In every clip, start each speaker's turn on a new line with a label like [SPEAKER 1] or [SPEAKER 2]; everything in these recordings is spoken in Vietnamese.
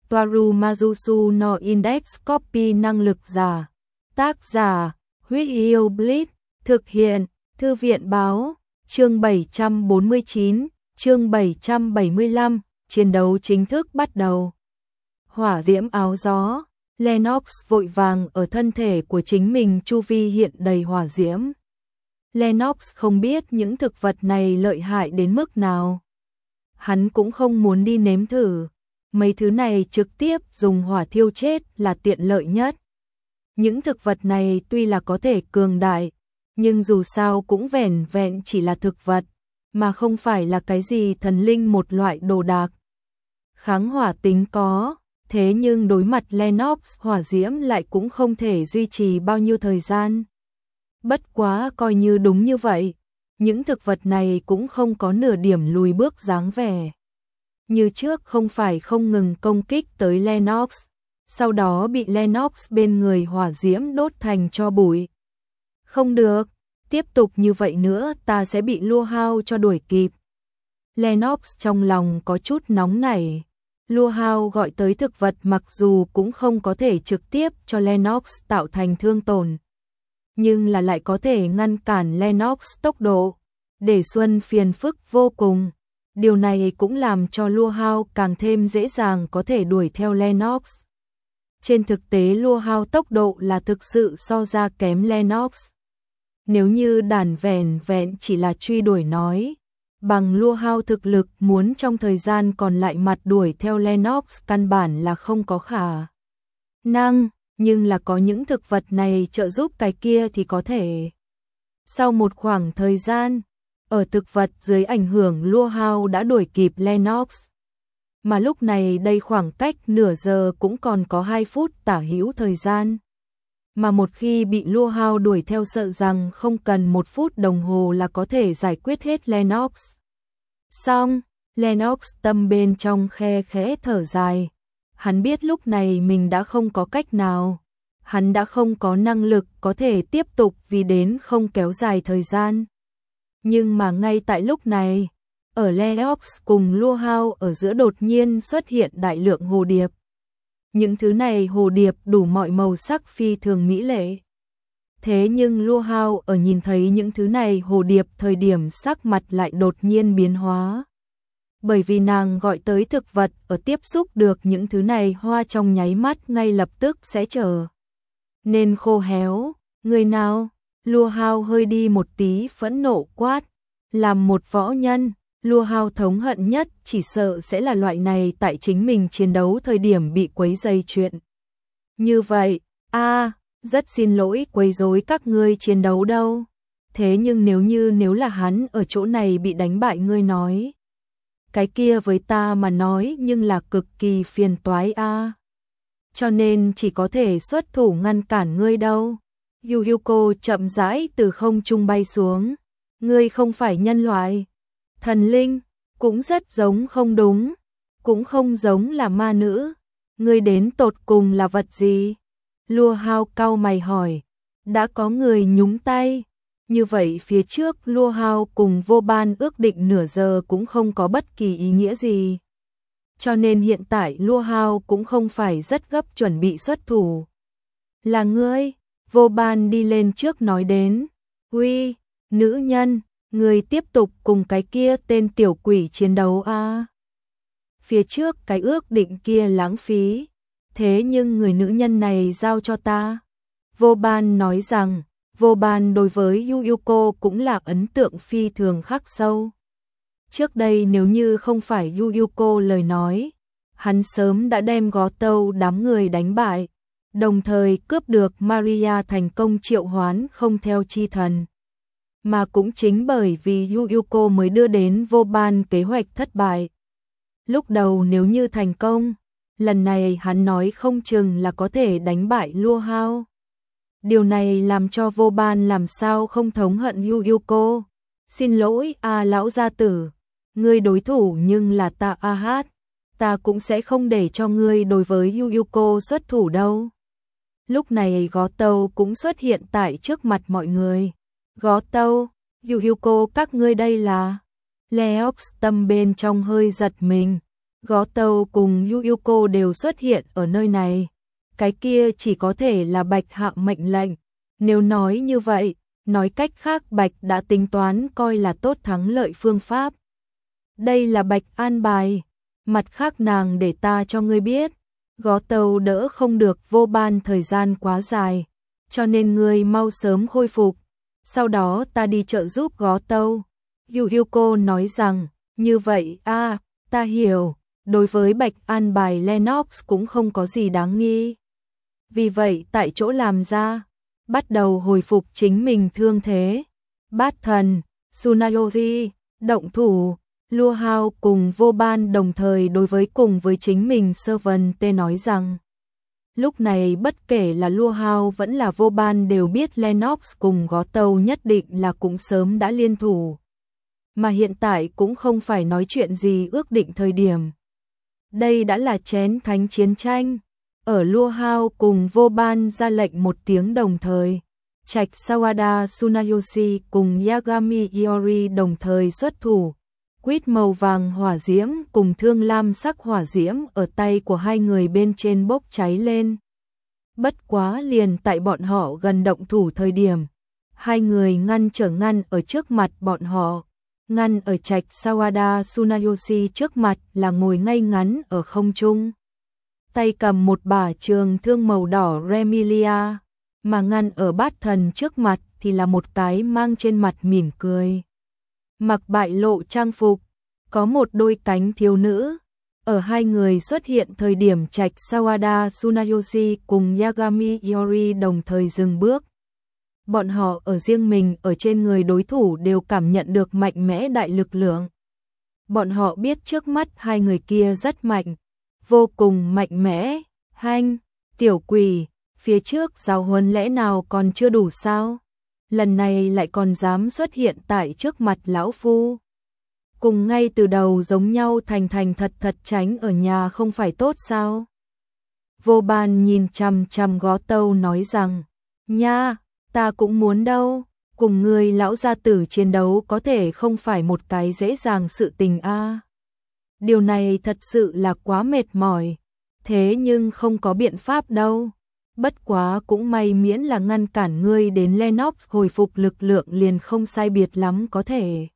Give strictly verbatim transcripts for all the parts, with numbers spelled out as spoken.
[SPEAKER 1] Toaru Majusu no Index Copy năng lực giả. Tác giả, Huyết Yêu Blitz, thực hiện, Thư viện báo, chương bảy trăm bốn mươi chín, chương bảy trăm bảy mươi lăm, chiến đấu chính thức bắt đầu. Hỏa diễm áo gió, Lennox vội vàng ở thân thể của chính mình chu vi hiện đầy hỏa diễm. Lennox không biết những thực vật này lợi hại đến mức nào. Hắn cũng không muốn đi nếm thử. Mấy thứ này trực tiếp dùng hỏa thiêu chết là tiện lợi nhất. Những thực vật này tuy là có thể cường đại, nhưng dù sao cũng vẻn vẹn chỉ là thực vật, mà không phải là cái gì thần linh một loại đồ đạc. Kháng hỏa tính có, thế nhưng đối mặt Lennox hỏa diễm lại cũng không thể duy trì bao nhiêu thời gian. Bất quá coi như đúng như vậy, những thực vật này cũng không có nửa điểm lùi bước dáng vẻ. Như trước không phải không ngừng công kích tới Lennox, sau đó bị Lennox bên người hỏa diễm đốt thành tro bụi. Không được, tiếp tục như vậy nữa ta sẽ bị Lua Hao cho đuổi kịp. Lennox trong lòng có chút nóng nảy. Lua Hao gọi tới thực vật mặc dù cũng không có thể trực tiếp cho Lennox tạo thành thương tổn, nhưng là lại có thể ngăn cản Lennox tốc độ, để Xuân phiền phức vô cùng. Điều này cũng làm cho Lua Hao càng thêm dễ dàng có thể đuổi theo Lennox. Trên thực tế Lua Hao tốc độ là thực sự so ra kém Lennox. Nếu như đàn vẻn vẹn chỉ là truy đuổi nói, bằng Lua Hao thực lực muốn trong thời gian còn lại mặt đuổi theo Lennox căn bản là không có khả năng, nhưng là có những thực vật này trợ giúp cái kia thì có thể. Sau một khoảng thời gian, ở thực vật dưới ảnh hưởng Lua Hao đã đuổi kịp Lennox. Mà lúc này đây khoảng cách nửa giờ cũng còn có hai phút tả hữu thời gian. Mà một khi bị Lua Hao đuổi theo sợ rằng không cần một phút đồng hồ là có thể giải quyết hết Lennox. Xong, Lennox tâm bên trong khe khẽ thở dài. Hắn biết lúc này mình đã không có cách nào. Hắn đã không có năng lực có thể tiếp tục vì đến không kéo dài thời gian. Nhưng mà ngay tại lúc này, ở Lennox cùng Lua Hao ở giữa đột nhiên xuất hiện đại lượng hồ điệp. Những thứ này hồ điệp đủ mọi màu sắc phi thường mỹ lệ. Thế nhưng Lua Hao ở nhìn thấy những thứ này hồ điệp thời điểm sắc mặt lại đột nhiên biến hóa. Bởi vì nàng gọi tới thực vật ở tiếp xúc được những thứ này hoa trong nháy mắt ngay lập tức sẽ trở nên khô héo. Người nào? Lua Hao hơi đi một tí phẫn nộ quát. Làm một võ nhân, Lua Hao thống hận nhất chỉ sợ sẽ là loại này tại chính mình chiến đấu thời điểm bị quấy rầy chuyện. Như vậy, a à, rất xin lỗi quấy rối các ngươi chiến đấu đâu. Thế nhưng nếu như nếu là hắn ở chỗ này bị đánh bại ngươi nói. Cái kia với ta mà nói nhưng là cực kỳ phiền toái a. À. Cho nên chỉ có thể xuất thủ ngăn cản ngươi đâu. Yuyuko chậm rãi từ không trung bay xuống. Ngươi không phải nhân loại. Thần linh, cũng rất giống không đúng. Cũng không giống là ma nữ. Ngươi đến tột cùng là vật gì? Lua Hao cau mày hỏi. Đã có người nhúng tay. Như vậy phía trước Lua Hao cùng Vô Ban ước định nửa giờ cũng không có bất kỳ ý nghĩa gì. Cho nên hiện tại Lua Hao cũng không phải rất gấp chuẩn bị xuất thủ. Là ngươi? Vô Ban đi lên trước nói đến. Uy, nữ nhân, ngươi tiếp tục cùng cái kia tên tiểu quỷ chiến đấu a. À? Phía trước cái ước định kia lãng phí. Thế nhưng người nữ nhân này giao cho ta. Vô Ban nói rằng, Vô Ban đối với Yuyuko cũng là ấn tượng phi thường khắc sâu. Trước đây nếu như không phải Yuyuko lời nói, hắn sớm đã đem Gó Tâu đám người đánh bại, đồng thời cướp được Maria thành công triệu hoán không theo chi thần. Mà cũng chính bởi vì Yuyuko mới đưa đến Vô Ban kế hoạch thất bại. Lúc đầu nếu như thành công, lần này hắn nói không chừng là có thể đánh bại Lua Hao. Điều này làm cho Vô Ban làm sao không thống hận Yuyuko. Xin lỗi a à, lão gia tử, ngươi đối thủ nhưng là ta a hát, ta cũng sẽ không để cho ngươi đối với Yuyuko xuất thủ đâu. Lúc này Gó Tâu cũng xuất hiện tại trước mặt mọi người. Gó Tâu, Yuyuko các ngươi đây là... Leox tâm bên trong hơi giật mình. Gó Tâu cùng Yu Yuko đều xuất hiện ở nơi này. Cái kia chỉ có thể là Bạch hạ mệnh lệnh. Nếu nói như vậy, nói cách khác Bạch đã tính toán coi là tốt thắng lợi phương pháp. Đây là Bạch an bài. Mặt khác nàng để ta cho ngươi biết. Gó Tâu đỡ không được Vô Ban thời gian quá dài. Cho nên ngươi mau sớm khôi phục. Sau đó ta đi trợ giúp Gó Tâu. Yu Yuko nói rằng, như vậy a à, ta hiểu. Đối với Bạch an bài Lennox cũng không có gì đáng nghi. Vì vậy tại chỗ làm ra, bắt đầu hồi phục chính mình thương thế. Bát thần, Tsunayoshi, động thủ, Lua Hao cùng Vô Ban đồng thời đối với cùng với chính mình Servant T nói rằng. Lúc này bất kể là Lua Hao vẫn là Vô Ban đều biết Lennox cùng Gó Tâu nhất định là cũng sớm đã liên thủ. Mà hiện tại cũng không phải nói chuyện gì ước định thời điểm. Đây đã là chén thánh chiến tranh. Ở Lua Hao cùng Vô Ban ra lệnh một tiếng đồng thời. Trạch Sawada Tsunayoshi cùng Yagami Iori đồng thời xuất thủ. Quýt màu vàng hỏa diễm cùng thương lam sắc hỏa diễm ở tay của hai người bên trên bốc cháy lên. Bất quá liền tại bọn họ gần động thủ thời điểm. Hai người ngăn trở ngăn ở trước mặt bọn họ. Ngăn ở Trạch Sawada Tsunayoshi trước mặt là ngồi ngay ngắn ở không trung. Tay cầm một bả trường thương màu đỏ Remilia, mà ngăn ở Bát thần trước mặt thì là một cái mang trên mặt mỉm cười. Mặc bại lộ trang phục, có một đôi cánh thiếu nữ. Ở hai người xuất hiện thời điểm Trạch Sawada Tsunayoshi cùng Yagami Iori đồng thời dừng bước. Bọn họ ở riêng mình ở trên người đối thủ đều cảm nhận được mạnh mẽ đại lực lượng. Bọn họ biết trước mắt hai người kia rất mạnh, vô cùng mạnh mẽ. Hanh, tiểu quỷ, phía trước giáo huấn lẽ nào còn chưa đủ sao? Lần này lại còn dám xuất hiện tại trước mặt lão phu. Cùng ngay từ đầu giống nhau thành thành thật thật tránh ở nhà không phải tốt sao? Vô Ban nhìn chằm chằm Gó Tâu nói rằng, nha, ta cũng muốn đâu, cùng người lão gia tử chiến đấu có thể không phải một cái dễ dàng sự tình a. À. Điều này thật sự là quá mệt mỏi, thế nhưng không có biện pháp đâu. Bất quá cũng may miễn là ngăn cản ngươi đến Lennox hồi phục lực lượng liền không sai biệt lắm có thể.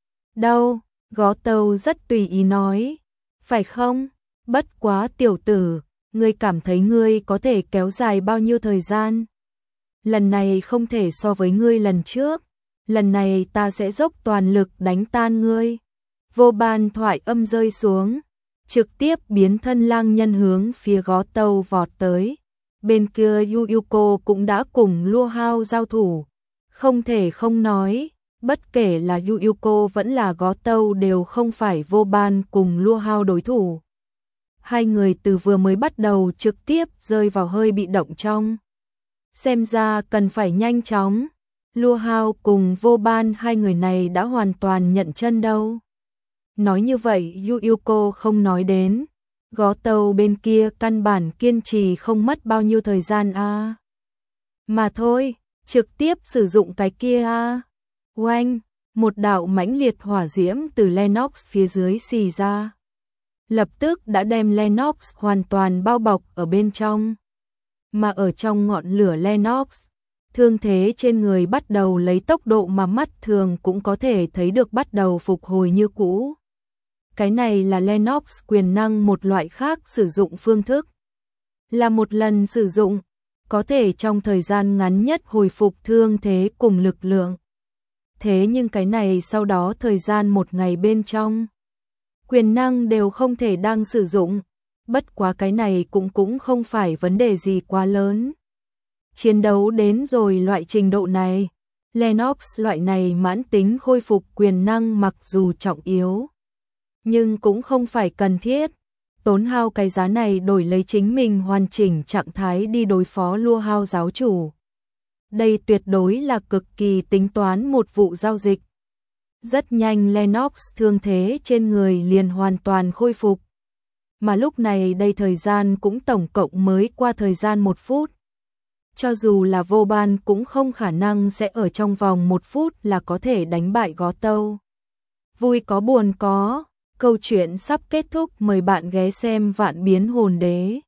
[SPEAKER 1] Đâu, Gó Tâu rất tùy ý nói, phải không? Bất quá tiểu tử, ngươi cảm thấy ngươi có thể kéo dài bao nhiêu thời gian? Lần này không thể so với ngươi lần trước, lần này ta sẽ dốc toàn lực đánh tan ngươi. Vô Ban thoại âm rơi xuống, trực tiếp biến thân lang nhân hướng phía Gó Tâu vọt tới. Bên kia Yu Yuko cũng đã cùng Lua Hao giao thủ. Không thể không nói, bất kể là Yu Yuko vẫn là Gó Tâu đều không phải Vô Ban cùng Lua Hao đối thủ. Hai người từ vừa mới bắt đầu trực tiếp rơi vào hơi bị động trong. Xem ra cần phải nhanh chóng. Lua Hao cùng Vô Ban hai người này đã hoàn toàn nhận chân đâu. Nói như vậy Yu Yuko không nói đến. Gó Tâu bên kia căn bản kiên trì không mất bao nhiêu thời gian a. À. Mà thôi, trực tiếp sử dụng cái kia a. À. Oanh, một đạo mãnh liệt hỏa diễm từ Lennox phía dưới xì ra. Lập tức đã đem Lennox hoàn toàn bao bọc ở bên trong. Mà ở trong ngọn lửa Lennox, thương thế trên người bắt đầu lấy tốc độ mà mắt thường cũng có thể thấy được bắt đầu phục hồi như cũ. Cái này là Lennox quyền năng một loại khác sử dụng phương thức. Là một lần sử dụng, có thể trong thời gian ngắn nhất hồi phục thương thế cùng lực lượng. Thế nhưng cái này sau đó thời gian một ngày bên trong, quyền năng đều không thể đang sử dụng. Bất quá cái này cũng cũng không phải vấn đề gì quá lớn. Chiến đấu đến rồi loại trình độ này, Lennox loại này mãn tính khôi phục quyền năng mặc dù trọng yếu, nhưng cũng không phải cần thiết. Tốn hao cái giá này đổi lấy chính mình hoàn chỉnh trạng thái đi đối phó Lua Hao giáo chủ. Đây tuyệt đối là cực kỳ tính toán một vụ giao dịch. Rất nhanh Lennox thương thế trên người liền hoàn toàn khôi phục. Mà lúc này đây thời gian cũng tổng cộng mới qua thời gian một phút. Cho dù là Vô Ban cũng không khả năng sẽ ở trong vòng một phút là có thể đánh bại Gó Tâu. Vui có buồn có, Câu chuyện sắp kết thúc, mời bạn ghé xem Vạn Biến Hồn Đế.